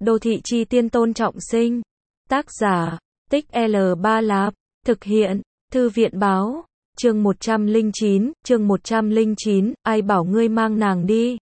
Đô thị chi tiên Tôn Trọng Sinh. Tác giả, Tích L3 Lạp. Thực hiện, Thư viện báo. Chương 109, ai bảo ngươi mang nàng đi.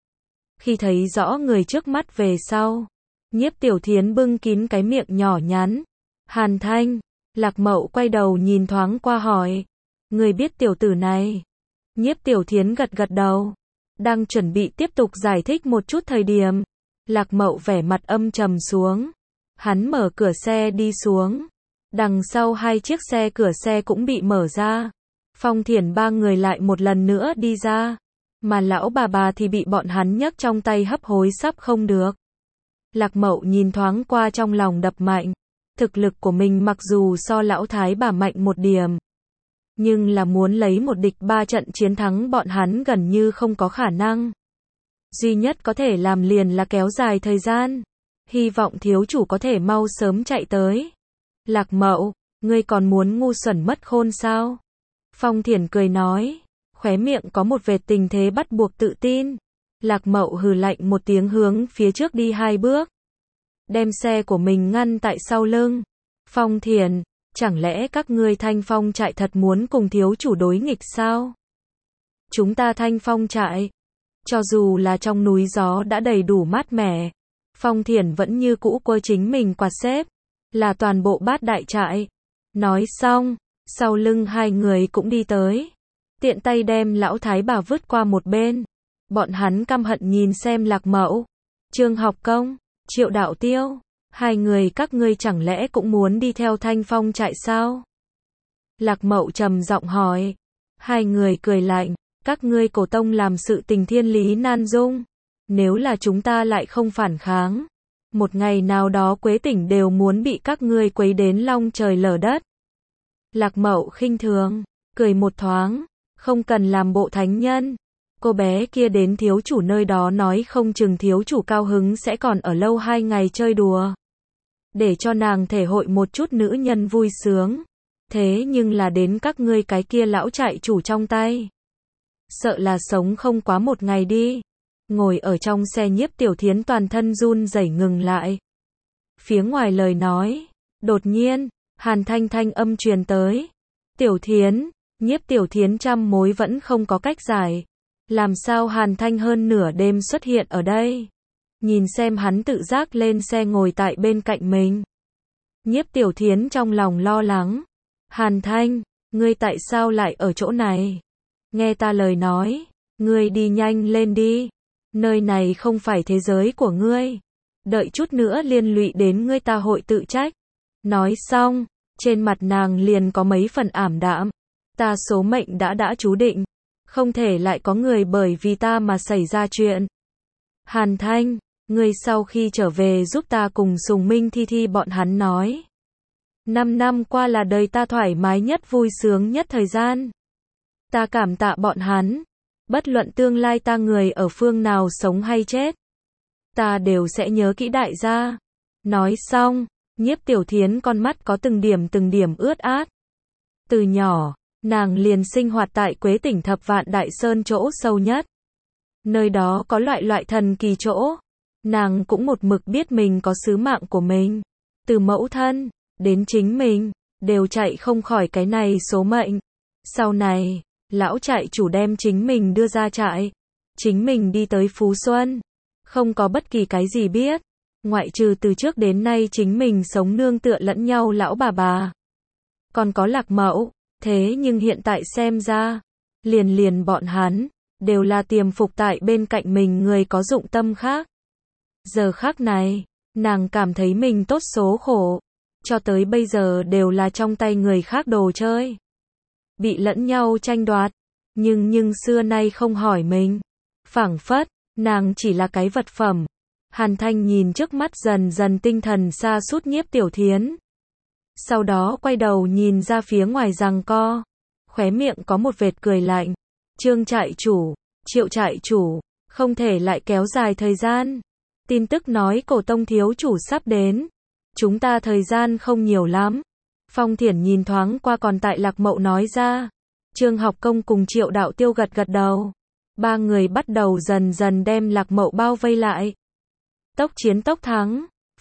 Khi thấy rõ người trước mắt về sau, Nhiếp Tiểu Thiến bưng kín cái miệng nhỏ nhắn. Hàn Thanh, Lạc Mậu quay đầu nhìn thoáng qua hỏi. Người biết tiểu tử này? Nhiếp Tiểu Thiến gật gật đầu. Đang chuẩn bị tiếp tục giải thích một chút thời điểm. Lạc Mậu vẻ mặt âm trầm xuống. Hắn mở cửa xe đi xuống. Đằng sau hai chiếc xe cửa xe cũng bị mở ra. Phong Thiển ba người lại một lần nữa đi ra. Mà lão bà thì bị bọn hắn nhấc trong tay hấp hối sắp không được. Lạc Mậu nhìn thoáng qua trong lòng đập mạnh. Thực lực của mình mặc dù so lão thái bà mạnh một điểm. Nhưng là muốn lấy một địch ba trận chiến thắng bọn hắn gần như không có khả năng. Duy nhất có thể làm liền là kéo dài thời gian. Hy vọng thiếu chủ có thể mau sớm chạy tới. Lạc Mậu, ngươi còn muốn ngu xuẩn mất khôn sao? Phong Thiển cười nói, khóe miệng có một vệt tình thế bắt buộc tự tin. Lạc Mậu hừ lạnh một tiếng hướng phía trước đi hai bước. Đem xe của mình ngăn tại sau lưng. Phong Thiển, chẳng lẽ các ngươi Thanh Phong trại thật muốn cùng thiếu chủ đối nghịch sao? Chúng ta Thanh Phong trại, cho dù là trong núi gió đã đầy đủ mát mẻ, Phong Thiển vẫn như cũ quơ chính mình quạt xếp, là toàn bộ bát đại trại. Nói xong, sau lưng hai người cũng đi tới, tiện tay đem lão thái bà vứt qua một bên. Bọn hắn căm hận nhìn xem Lạc Mậu, Trương Học Công, Triệu Đạo Tiêu, hai người các ngươi chẳng lẽ cũng muốn đi theo Thanh Phong trại sao? Lạc Mậu trầm giọng hỏi. Hai người cười lạnh, các ngươi Cổ Tông làm sự tình thiên lý nan dung, nếu là chúng ta lại không phản kháng, một ngày nào đó Quế Tỉnh đều muốn bị các ngươi quấy đến long trời lở đất. Lạc Mậu khinh thường, cười một thoáng, không cần làm bộ thánh nhân. Cô bé kia đến thiếu chủ nơi đó nói không chừng thiếu chủ cao hứng sẽ còn ở lâu 2 ngày chơi đùa. Để cho nàng thể hội một chút nữ nhân vui sướng. Thế nhưng là đến các ngươi cái kia lão trại chủ trong tay. Sợ là sống không quá một ngày đi. Ngồi ở trong xe Nhiếp Tiểu Thiến toàn thân run rẩy ngừng lại. Phía ngoài lời nói, đột nhiên, Hàn Thanh thanh âm truyền tới. Tiểu Thiến, Nhiếp Tiểu Thiến trăm mối vẫn không có cách giải. Làm sao Hàn Thanh hơn nửa đêm xuất hiện ở đây? Nhìn xem hắn tự giác lên xe ngồi tại bên cạnh mình. Nhiếp Tiểu Thiến trong lòng lo lắng. Hàn Thanh, ngươi tại sao lại ở chỗ này? Nghe ta lời nói, ngươi đi nhanh lên đi. Nơi này không phải thế giới của ngươi. Đợi chút nữa liên lụy đến ngươi ta hội tự trách. Nói xong, trên mặt nàng liền có mấy phần ảm đạm. Ta số mệnh đã chú định. Không thể lại có người bởi vì ta mà xảy ra chuyện. Hàn Thanh, ngươi sau khi trở về giúp ta cùng Sùng Minh Thi bọn hắn nói. 5 năm qua là đời ta thoải mái nhất vui sướng nhất thời gian. Ta cảm tạ bọn hắn. Bất luận tương lai ta người ở phương nào sống hay chết. Ta đều sẽ nhớ kỹ đại gia. Nói xong, Nhiếp Tiểu Thiến con mắt có từng điểm ướt át. Từ nhỏ, nàng liền sinh hoạt tại Quế Tỉnh Thập Vạn Đại Sơn chỗ sâu nhất. Nơi đó có loại thần kỳ chỗ. Nàng cũng một mực biết mình có sứ mạng của mình. Từ mẫu thân, đến chính mình, đều chạy không khỏi cái này số mệnh. Sau này, lão trại chủ đem chính mình đưa ra trại. Chính mình đi tới Phú Xuân. Không có bất kỳ cái gì biết. Ngoại trừ từ trước đến nay chính mình sống nương tựa lẫn nhau lão bà. Còn có Lạc Mậu. Thế nhưng hiện tại xem ra, liền bọn hắn, đều là tiềm phục tại bên cạnh mình người có dụng tâm khác. Giờ khắc này, nàng cảm thấy mình tốt số khổ, cho tới bây giờ đều là trong tay người khác đồ chơi. Bị lẫn nhau tranh đoạt, nhưng xưa nay không hỏi mình. Phảng phất, nàng chỉ là cái vật phẩm. Hàn Thanh nhìn trước mắt dần dần tinh thần sa sút Nhiếp Tiểu Thiến. Sau đó quay đầu nhìn ra phía ngoài giằng co. Khóe miệng có một vệt cười lạnh. Trương trại chủ, Triệu trại chủ, không thể lại kéo dài thời gian. Tin tức nói Cổ Tông thiếu chủ sắp đến. Chúng ta thời gian không nhiều lắm. Phong Thiển nhìn thoáng qua còn tại Lạc Mậu nói ra. Trương Học Công cùng Triệu Đạo Tiêu gật đầu. Ba người bắt đầu dần dần đem Lạc Mậu bao vây lại. Tốc chiến tốc thắng.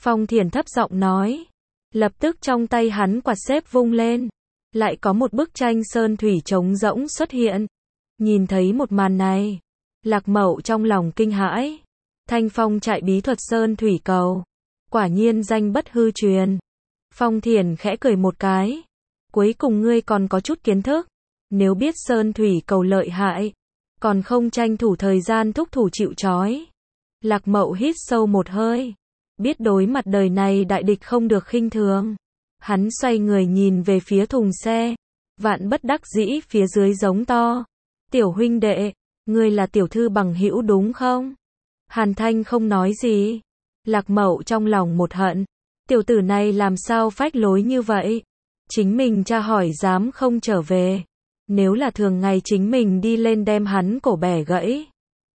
Phong Thiển thấp giọng nói. Lập tức trong tay hắn quạt xếp vung lên. Lại có một bức tranh sơn thủy trống rỗng xuất hiện. Nhìn thấy một màn này, Lạc Mậu trong lòng kinh hãi. Thanh phong trại bí thuật sơn thủy cầu. Quả nhiên danh bất hư truyền. Phong Thiển khẽ cười một cái. Cuối cùng ngươi còn có chút kiến thức. Nếu biết sơn thủy cầu lợi hại, còn không tranh thủ thời gian thúc thủ chịu trói. Lạc Mậu hít sâu một hơi. Biết đối mặt đời này đại địch không được khinh thường. Hắn xoay người nhìn về phía thùng xe. Vạn bất đắc dĩ phía dưới giống to. Tiểu huynh đệ, ngươi là tiểu thư bằng hữu đúng không? Hàn Thanh không nói gì. Lạc Mậu trong lòng một hận. Tiểu tử này làm sao phách lối như vậy? Chính mình tra hỏi dám không trở về. Nếu là thường ngày chính mình đi lên đem hắn cổ bẻ gãy.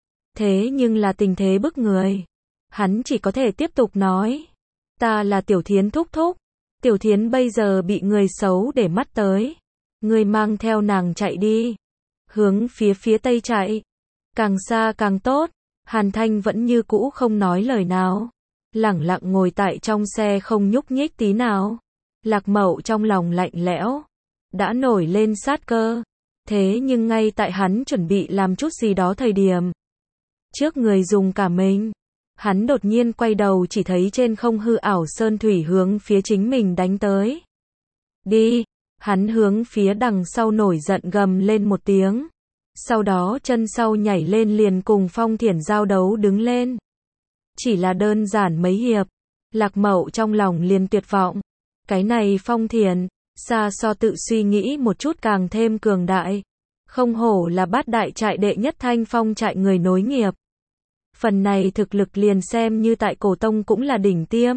Thế nhưng là tình thế bức người. Hắn chỉ có thể tiếp tục nói. Ta là Tiểu Thiến thúc thúc. Tiểu Thiến bây giờ bị người xấu để mắt tới. Ngươi mang theo nàng chạy đi. Hướng phía tây chạy. Càng xa càng tốt. Hàn Thanh vẫn như cũ không nói lời nào. Lẳng lặng ngồi tại trong xe không nhúc nhích tí nào. Lạc Mậu trong lòng lạnh lẽo. Đã nổi lên sát cơ. Thế nhưng ngay tại hắn chuẩn bị làm chút gì đó thời điểm. Trước người dùng cả mình. Hắn đột nhiên quay đầu chỉ thấy trên không hư ảo sơn thủy hướng phía chính mình đánh tới. Đi. Hắn hướng phía đằng sau nổi giận gầm lên một tiếng. Sau đó chân sau nhảy lên liền cùng Phong Thiển giao đấu đứng lên. Chỉ là đơn giản mấy hiệp. Lạc Mậu trong lòng liền tuyệt vọng. Cái này Phong Thiển, xa so tự suy nghĩ một chút càng thêm cường đại. Không hổ là bát đại trại đệ nhất Thanh Phong trại người nối nghiệp. Phần này thực lực liền xem như tại cổ tông cũng là đỉnh tiêm.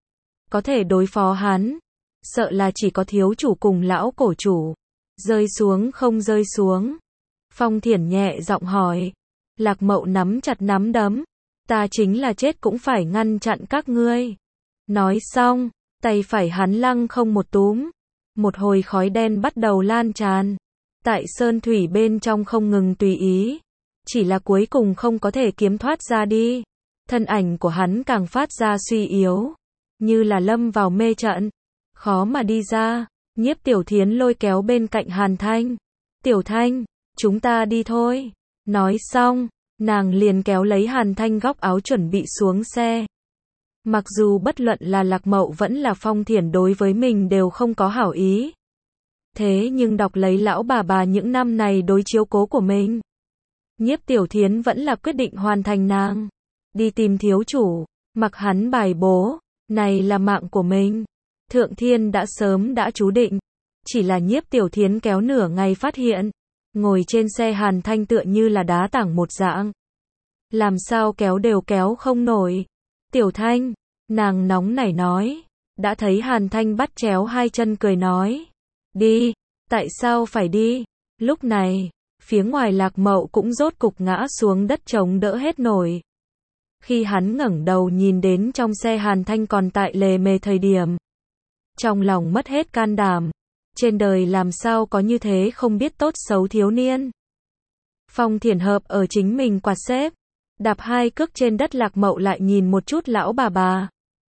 Có thể đối phó hắn. Sợ là chỉ có thiếu chủ cùng lão cổ chủ. Rơi xuống không rơi xuống. Phong Thiển nhẹ giọng hỏi. Lạc Mậu nắm chặt nắm đấm. Ta chính là chết cũng phải ngăn chặn các ngươi. Nói xong, tay phải hắn lăng không một túm. Một hồi khói đen bắt đầu lan tràn. Tại sơn thủy bên trong không ngừng tùy ý. Chỉ là cuối cùng không có thể kiếm thoát ra đi. Thân ảnh của hắn càng phát ra suy yếu. Như là lâm vào mê trận. Khó mà đi ra. Nhiếp Tiểu Thiến lôi kéo bên cạnh Hàn Thanh. Tiểu Thanh, chúng ta đi thôi. Nói xong, nàng liền kéo lấy Hàn Thanh góc áo chuẩn bị xuống xe. Mặc dù bất luận là Lạc Mậu vẫn là Phong Thiển đối với mình đều không có hảo ý. Thế nhưng đọc lấy lão bà những năm này đối chiếu cố của mình. Nhiếp Tiểu Thiến vẫn là quyết định hoàn thành nàng. Đi tìm thiếu chủ, mặc hắn bài bố, này là mạng của mình. Thượng thiên đã sớm đã chú định. Chỉ là Nhiếp Tiểu Thiến kéo nửa ngày phát hiện. Ngồi trên xe Hàn Thanh tựa như là đá tảng một dạng. Làm sao kéo đều kéo không nổi. Tiểu Thanh, nàng nóng nảy nói. Đã thấy Hàn Thanh bắt chéo hai chân cười nói. Đi, tại sao phải đi? Lúc này, phía ngoài Lạc Mậu cũng rốt cục ngã xuống đất chống đỡ hết nổi. Khi hắn ngẩng đầu nhìn đến trong xe Hàn Thanh còn tại lề mề thời điểm. Trong lòng mất hết can đảm. Trên đời làm sao có như thế không biết tốt xấu thiếu niên. Phong Thiển hợp ở chính mình quạt xếp. Đạp hai cước trên đất. Lạc Mậu lại nhìn một chút lão bà.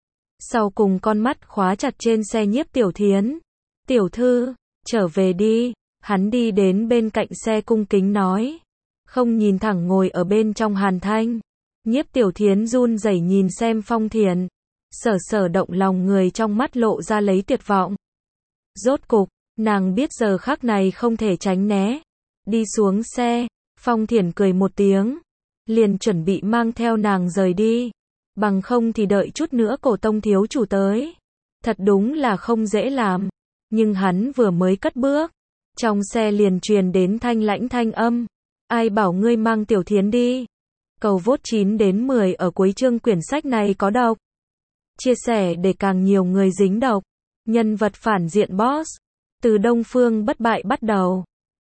Sau cùng con mắt khóa chặt trên xe Nhiếp Tiểu Thiến. Tiểu thư, trở về đi. Hắn đi đến bên cạnh xe cung kính nói. Không nhìn thẳng ngồi ở bên trong Hàn Thanh. Nhiếp Tiểu Thiến run rẩy nhìn xem Phong Thiển. Sở động lòng người trong mắt lộ ra lấy tuyệt vọng. Rốt cục, nàng biết giờ khắc này không thể tránh né. Đi xuống xe, Phong Thiển cười một tiếng. Liền chuẩn bị mang theo nàng rời đi. Bằng không thì đợi chút nữa cổ tông thiếu chủ tới. Thật đúng là không dễ làm. Nhưng hắn vừa mới cất bước. Trong xe liền truyền đến thanh lãnh thanh âm. Ai bảo ngươi mang Tiểu Thiến đi. Cầu vote 9 đến 10 ở cuối chương quyển sách này có độc. Chia sẻ để càng nhiều người dính độc. Nhân vật phản diện boss. Từ Đông Phương bất bại bắt đầu.